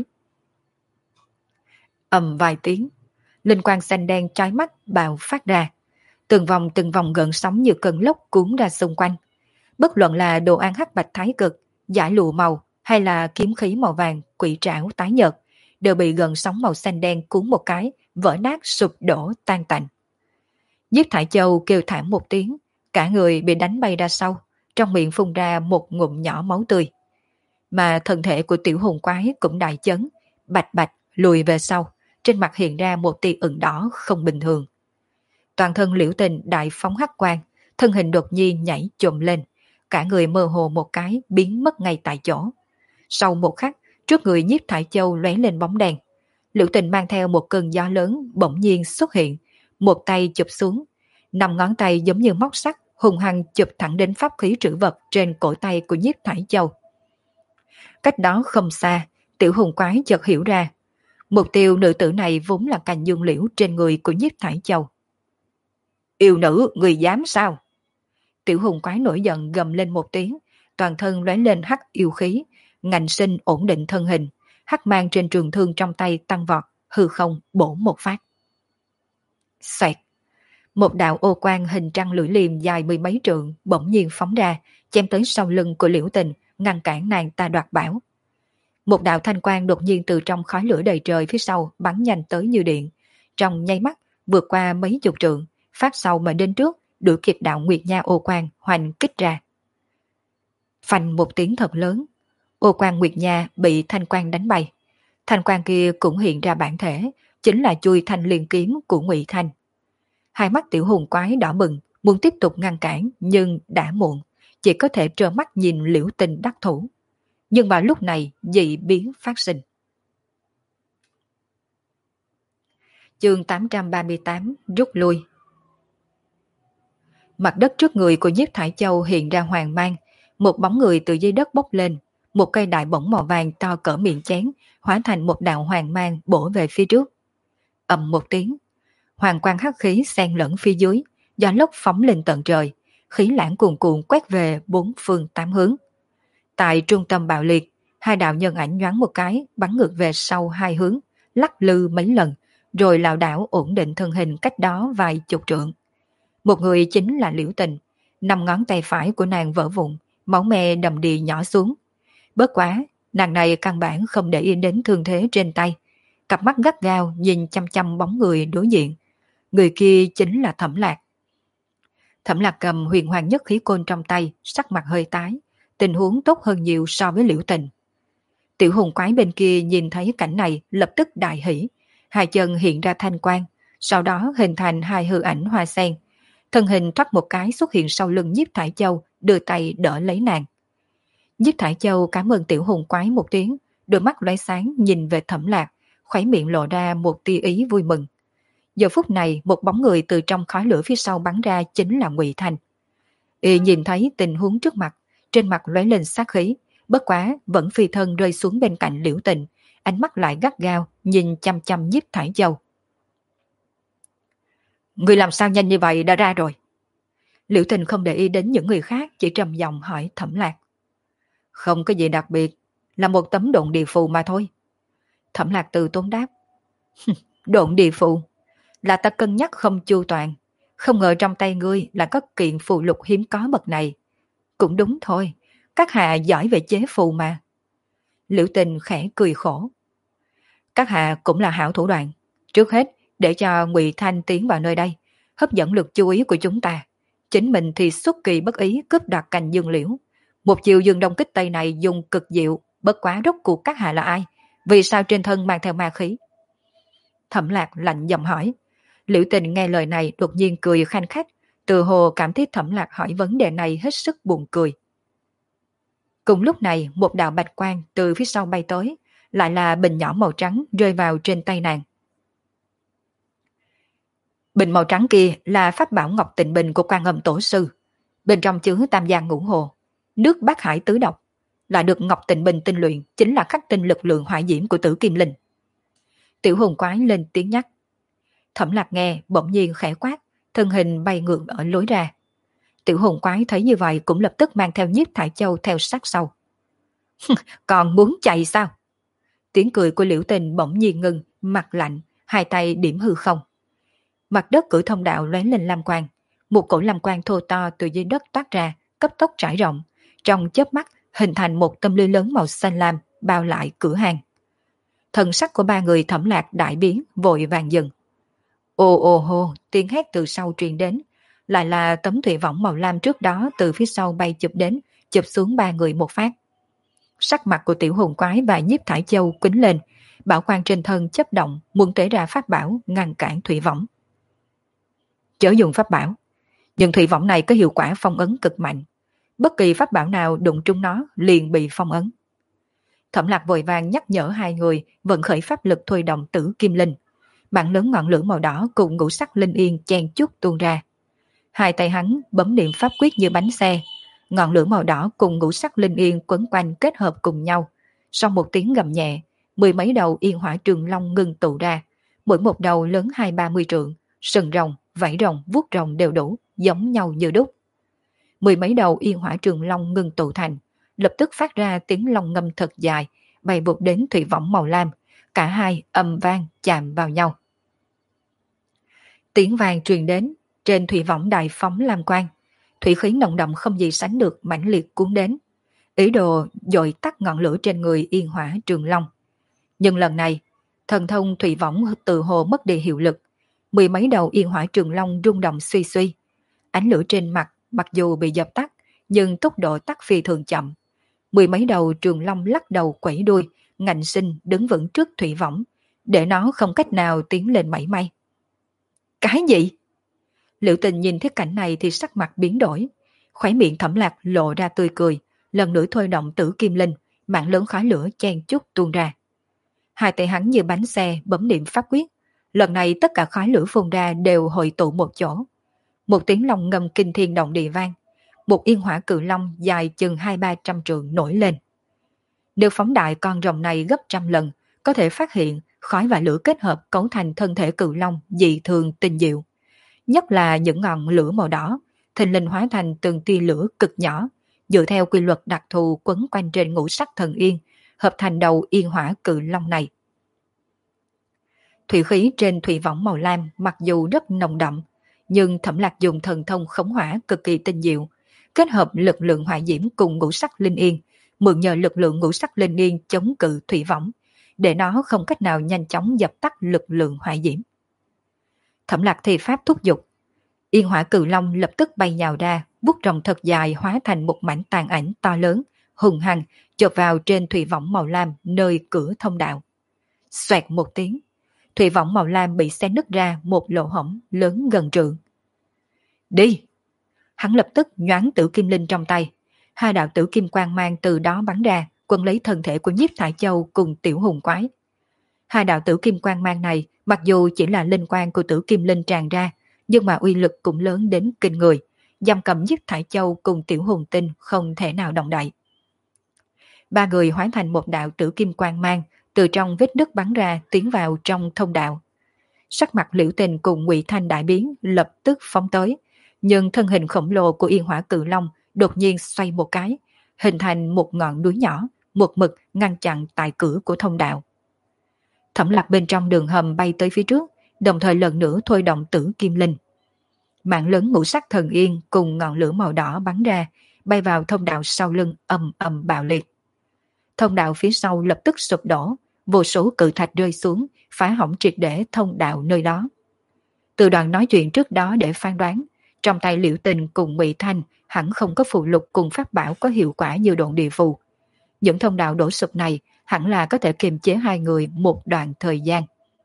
Ầm vài tiếng, linh quang xanh đen chói mắt bạo phát ra, từng vòng gợn sóng như cơn lốc cuốn ra xung quanh. Bất luận là đồ án hắc bạch thái cực, giải lụa màu hay là kiếm khí màu vàng, quỷ trảo tái nhợt, đều bị gợn sóng màu xanh đen cuốn một cái, vỡ nát sụp đổ tan tành. Nhiếp Thải Châu kêu thảm một tiếng, cả người bị đánh bay ra sau, trong miệng phun ra một ngụm nhỏ máu tươi. Mà thân thể của Tiểu Hùng Quái cũng đại chấn, bạch bạch lùi về sau, trên mặt hiện ra một tia ửng đỏ không bình thường. Toàn thân Liễu Tình đại phóng hắc quang, thân hình đột nhiên nhảy chồm lên, cả người mơ hồ một cái biến mất ngay tại chỗ. Sau một khắc, trước người Nhiếp Thải Châu lóe lên bóng đèn. Liễu Tình mang theo một cơn gió lớn bỗng nhiên xuất hiện, một tay chụp xuống, 5 ngón tay giống như móc sắt hung hăng chụp thẳng đến pháp khí trữ vật trên cổ tay của Nhiếp Thải Châu. Cách đó không xa, Tiểu Hùng Quái chợt hiểu ra, mục tiêu nữ tử này vốn là cành dương liễu trên người của Nhiếp Thải Châu. Yêu nữ, người dám sao? Tiểu Hùng Quái nổi giận gầm lên một tiếng, toàn thân lóe lên hắc yêu khí, ngạnh sinh ổn định thân hình, hắc mang trên trường thương trong tay tăng vọt, hư không bổ một phát. Xoẹt! Một đạo ô quang hình trăng lưỡi liềm dài mười mấy trượng bỗng nhiên phóng ra, chém tới sau lưng của Liễu Tình, ngăn cản nàng ta đoạt bảo. Một đạo thanh quang đột nhiên từ trong khói lửa đầy trời phía sau bắn nhanh tới như điện, trong nháy mắt vượt qua mấy chục trượng, phát sau mà đến trước, đuổi kịp đạo Nguyệt Nha ô quang hoành kích ra. Phanh một tiếng thật lớn, ô quang Nguyệt Nha bị thanh quang đánh bay. Thanh quang kia cũng hiện ra bản thể, chính là chui thanh liên kiếm của Ngụy Thanh. Hai mắt tiểu hùng quái đỏ bừng, muốn tiếp tục ngăn cản nhưng đã muộn, chỉ có thể trơ mắt nhìn Liễu Tình đắc thủ. Nhưng vào lúc này dị biến phát sinh. Chương 838 rút lui. Mặt đất trước người của Nhiếp Thải Châu hiện ra hoàng mang, một bóng người từ dưới đất bốc lên, một cây đại bổng màu vàng to cỡ miệng chén, hóa thành một đạo hoàng mang bổ về phía trước. Ầm một tiếng, hoàng quang hắc khí xen lẫn phía dưới, gió lốc phóng lên tận trời, khí lãng cuồn cuộn quét về bốn phương tám hướng. Tại trung tâm bạo liệt, hai đạo nhân ảnh nhoáng một cái, bắn ngược về sau hai hướng, lắc lư mấy lần, rồi lảo đảo ổn định thân hình cách đó vài chục trượng. Một người chính là Liễu Tình, 5 ngón tay phải của nàng vỡ vụn, máu me đầm đìa nhỏ xuống. Bớt quá, nàng này căn bản không để ý đến thương thế trên tay, cặp mắt gắt gao nhìn chăm chăm bóng người đối diện. Người kia chính là Thẩm Lạc. Thẩm Lạc cầm huyền hoàng nhất khí côn trong tay, sắc mặt hơi tái, tình huống tốt hơn nhiều so với Liễu Tình. Tiểu hùng quái bên kia nhìn thấy cảnh này lập tức đại hỉ, hai chân hiện ra thanh quang, sau đó hình thành hai hư ảnh hoa sen. Thân hình thoát một cái xuất hiện sau lưng Nhiếp Thải Châu, đưa tay đỡ lấy nàng. Nhiếp Thải Châu cảm ơn tiểu hùng quái một tiếng, đôi mắt lóe sáng nhìn về Thẩm Lạc, khóe miệng lộ ra một tia ý vui mừng. Giờ phút này một bóng người từ trong khói lửa phía sau bắn ra chính là Ngụy Thanh. Y nhìn thấy tình huống trước mặt, trên mặt lóe lên sát khí, bất quá vẫn phi thân rơi xuống bên cạnh Liễu Tình, ánh mắt lại gắt gao nhìn chăm chăm Nhiếp Thải Châu. Người làm sao nhanh như vậy đã ra rồi? Liễu Tình không để ý đến những người khác, chỉ trầm giọng hỏi Thẩm Lạc. Không có gì đặc biệt, là một tấm độn địa phù mà thôi. Thẩm Lạc từ tốn đáp. Độn địa phù? Là ta cân nhắc không chu toàn, không ngờ trong tay ngươi là có kiện phù lục hiếm có bậc này. Cũng đúng thôi, các hạ giỏi về chế phù mà. Liễu Tình khẽ cười khổ. Các hạ cũng là hảo thủ đoạn. Trước hết, để cho Ngụy Thanh tiến vào nơi đây, hấp dẫn lực chú ý của chúng ta. Chính mình thì xuất kỳ bất ý cướp đoạt cành dương liễu. Một chiều dương đông kích tây này dùng cực diệu, bất quá rốt cuộc các hạ là ai? Vì sao trên thân mang theo ma khí? Thẩm Lạc lạnh giọng hỏi. Liễu Tình nghe lời này đột nhiên cười khanh khách, từ hồ cảm thấy Thẩm Lạc hỏi vấn đề này hết sức buồn cười. Cùng lúc này một đạo bạch quang từ phía sau bay tới, lại là bình nhỏ màu trắng rơi vào trên tay nàng. Bình màu trắng kia là pháp bảo Ngọc Tịnh Bình của Quan Âm Tổ Sư, bên trong chứa Tam Giang Ngũ Hồ, nước Bát Hải tứ độc, là được Ngọc Tịnh Bình tinh luyện, chính là khắc tinh lực lượng hỏa diễm của Tử Kim Linh. Tiểu hùng quái lên tiếng nhắc. Thẩm Lạc nghe bỗng nhiên khẽ quát, thân hình bay ngược ở lối ra. Tiểu hùng quái thấy như vậy cũng lập tức mang theo Nhiếp Thải Châu theo sát sau. Còn muốn chạy sao? Tiếng cười của Liễu Tình bỗng nhiên ngừng, mặt lạnh, hai tay điểm hư không. Mặt đất cửa thông đạo lóe lên lam quang, một cổ lam quang thô to từ dưới đất toát ra, cấp tốc trải rộng, trong chớp mắt hình thành một tâm lưới lớn màu xanh lam bao lại cửa hàng. Thần sắc của ba người Thẩm Lạc đại biến, vội vàng dừng. Ồ ồ hô, tiếng hét từ sau truyền đến, lại là tấm thủy võng màu lam trước đó từ phía sau bay chụp đến, chụp xuống ba người một phát. Sắc mặt của tiểu hùng quái và Nhiếp Thải Châu quýnh lên, bảo quang trên thân chấp động, muốn tế ra pháp bảo ngăn cản thủy võng. Chớ dùng pháp bảo, nhưng thủy võng này có hiệu quả phong ấn cực mạnh, bất kỳ pháp bảo nào đụng trúng nó liền bị phong ấn. Thẩm Lạc vội vàng nhắc nhở hai người vận khởi pháp lực thôi động Tử Kim Linh, mạng lớn ngọn lửa màu đỏ cùng ngũ sắc linh yên chen chúc tuôn ra. Hai tay hắn bấm niệm pháp quyết như bánh xe, ngọn lửa màu đỏ cùng ngũ sắc linh yên quấn quanh kết hợp cùng nhau. Sau một tiếng gầm nhẹ, mười mấy đầu yên hỏa trường long ngưng tụ ra, mỗi một đầu lớn 20-30 trượng, sừng rồng, vảy rồng, vuốt rồng đều đủ, giống nhau như đúc. Mười mấy đầu yên hỏa trường long ngưng tụ thành, lập tức phát ra tiếng long ngâm thật dài, bay vụt đến thủy võng màu lam, cả hai ầm vang chạm vào nhau. Tiếng vang truyền đến, trên thủy võng đại phóng lam quang, thủy khí nồng đậm không gì sánh được mãnh liệt cuốn đến, ý đồ dội tắt ngọn lửa trên người Yên Hỏa Trường Long. Nhưng lần này, thần thông thủy võng tự hồ mất đi hiệu lực, mười mấy đầu Yên Hỏa Trường Long rung động suy suy. Ánh lửa trên mặt mặc dù bị dập tắt, nhưng tốc độ tắt phi thường chậm. Mười mấy đầu Trường Long lắc đầu quẩy đuôi, ngạnh sinh đứng vững trước thủy võng, để nó không cách nào tiến lên mảy may. Cái gì? Liễu Tình nhìn thấy cảnh này thì sắc mặt biến đổi, khóe miệng Thẩm Lạc lộ ra tươi cười, lần nữa thôi động Tử Kim Linh, mạng lớn khói lửa chen chúc tuôn ra. Hai tay hắn như bánh xe bấm niệm pháp quyết, lần này tất cả khói lửa phun ra đều hội tụ một chỗ. Một tiếng long ngâm kinh thiên động địa vang, một Yên Hỏa cự long dài chừng 200-300 trượng nổi lên. Nếu phóng đại con rồng này gấp trăm lần, có thể phát hiện khói và lửa kết hợp cấu thành thân thể cự long dị thường tinh diệu. Nhất là những ngọn lửa màu đỏ, thình lình hóa thành từng tia lửa cực nhỏ, dựa theo quy luật đặc thù quấn quanh trên ngũ sắc thần yên, hợp thành đầu Yên Hỏa cự long này. Thủy khí trên thủy võng màu lam mặc dù rất nồng đậm, nhưng Thẩm Lạc dùng thần thông khống hỏa cực kỳ tinh diệu, kết hợp lực lượng hỏa diễm cùng ngũ sắc linh yên, mượn nhờ lực lượng ngũ sắc linh yên chống cự thủy võng, để nó không cách nào nhanh chóng dập tắt lực lượng hỏa diễm. Thẩm Lạc thi pháp thúc giục, Yên Hỏa cự long lập tức bay nhào ra, vuốt rồng thật dài hóa thành một mảnh tàn ảnh to lớn, hùng hăng chộp vào trên thủy võng màu lam nơi cửa thông đạo. Xoẹt một tiếng, thủy võng màu lam bị xé nứt ra một lỗ hổng lớn gần trượng. Đi! Hắn lập tức nhoáng Tử Kim Linh trong tay, hai đạo tử kim quang mang từ đó bắn ra, quấn lấy thân thể của Nhiếp Thải Châu cùng Tiểu Hùng Quái. Hai đạo tử kim quang mang này mặc dù chỉ là linh quang của Tử Kim Linh tràn ra, nhưng mà uy lực cũng lớn đến kinh người, giam cầm Nhiếp Thải Châu cùng Tiểu Hùng Tinh không thể nào động đậy. Ba người hóa thành một đạo tử kim quang mang, từ trong vết nứt bắn ra tiến vào trong thông đạo. Sắc mặt Liễu Tình cùng Ngụy Thanh đại biến, lập tức phóng tới, nhưng thân hình khổng lồ của Yên Hỏa cự long đột nhiên xoay một cái, hình thành một ngọn núi nhỏ, một mực ngăn chặn tại cửa của thông đạo. Thẩm Lạc bên trong đường hầm bay tới phía trước, đồng thời lần nữa thôi động Tử Kim Linh. Mạng lớn ngũ sắc thần yên cùng ngọn lửa màu đỏ bắn ra, bay vào thông đạo sau lưng ầm ầm bạo liệt. Thông đạo phía sau lập tức sụp đổ, vô số cự thạch rơi xuống, phá hỏng triệt để thông đạo nơi đó. Từ đoạn nói chuyện trước đó để phán đoán, trong tay Liễu Tình cùng Ngụy Thanh hẳn không có phụ lục cùng pháp bảo có hiệu quả như độn địa phù. Những thông đạo đổ sụp này hẳn là có thể kiềm chế hai người một đoạn thời gian.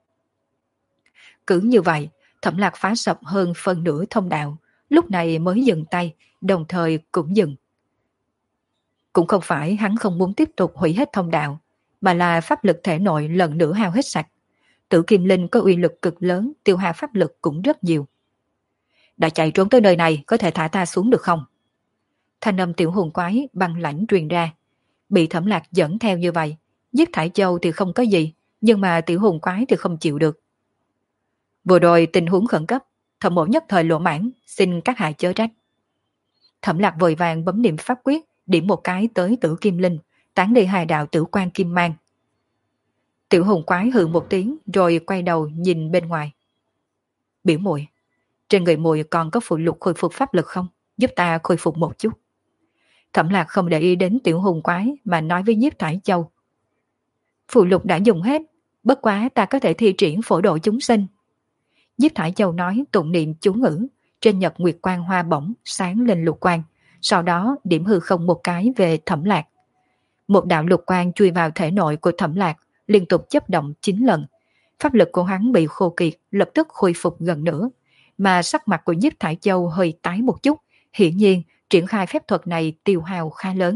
Cứ như vậy, Thẩm Lạc phá sập hơn phân nửa thông đạo, lúc này mới dừng tay, đồng thời cũng dừng. Cũng không phải hắn không muốn tiếp tục hủy hết thông đạo, mà là pháp lực thể nội lần nữa hao hết sạch. Tử Kim Linh có uy lực cực lớn, tiêu hao pháp lực cũng rất nhiều. Đã chạy trốn tới nơi này, có thể thả ta xuống được không? Thanh âm Tiểu Hùng Quái băng lãnh truyền ra. Bị Thẩm Lạc dẫn theo như vậy, giết Thải Châu thì không có gì, nhưng mà Tiểu Hùng Quái thì không chịu được. Vừa rồi tình huống khẩn cấp, Thẩm mộ nhất thời lộ mãn, xin các hạ chớ trách. Thẩm Lạc vội vàng bấm niệm pháp quyết, điểm một cái tới Tử Kim Linh, tán đi hai đạo tử quan kim mang. Tiểu Hùng Quái hừ một tiếng rồi quay đầu nhìn bên ngoài. Biểu muội, trên người muội còn có phụ lục khôi phục pháp lực không? Giúp ta khôi phục một chút. Thẩm Lạc không để ý đến Tiểu Hùng Quái mà nói với Nhiếp Thải Châu. Phụ lục đã dùng hết, bất quá ta có thể thi triển phổ độ chúng sinh. Nhiếp Thải Châu nói tụng niệm chú ngữ, trên nhật nguyệt quang hoa bổng sáng lên lục quang, sau đó điểm hư không một cái về Thẩm Lạc. Một đạo lục quang chui vào thể nội của Thẩm Lạc, liên tục chấp động 9 lần. Pháp lực của hắn bị khô kiệt, lập tức khôi phục gần nửa, mà sắc mặt của Nhiếp Thải Châu hơi tái một chút, hiển nhiên triển khai phép thuật này tiêu hao khá lớn.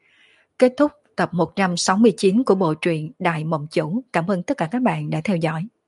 Kết thúc tập 169 của bộ truyện Đại Mộng Chủ. Cảm ơn tất cả các bạn đã theo dõi.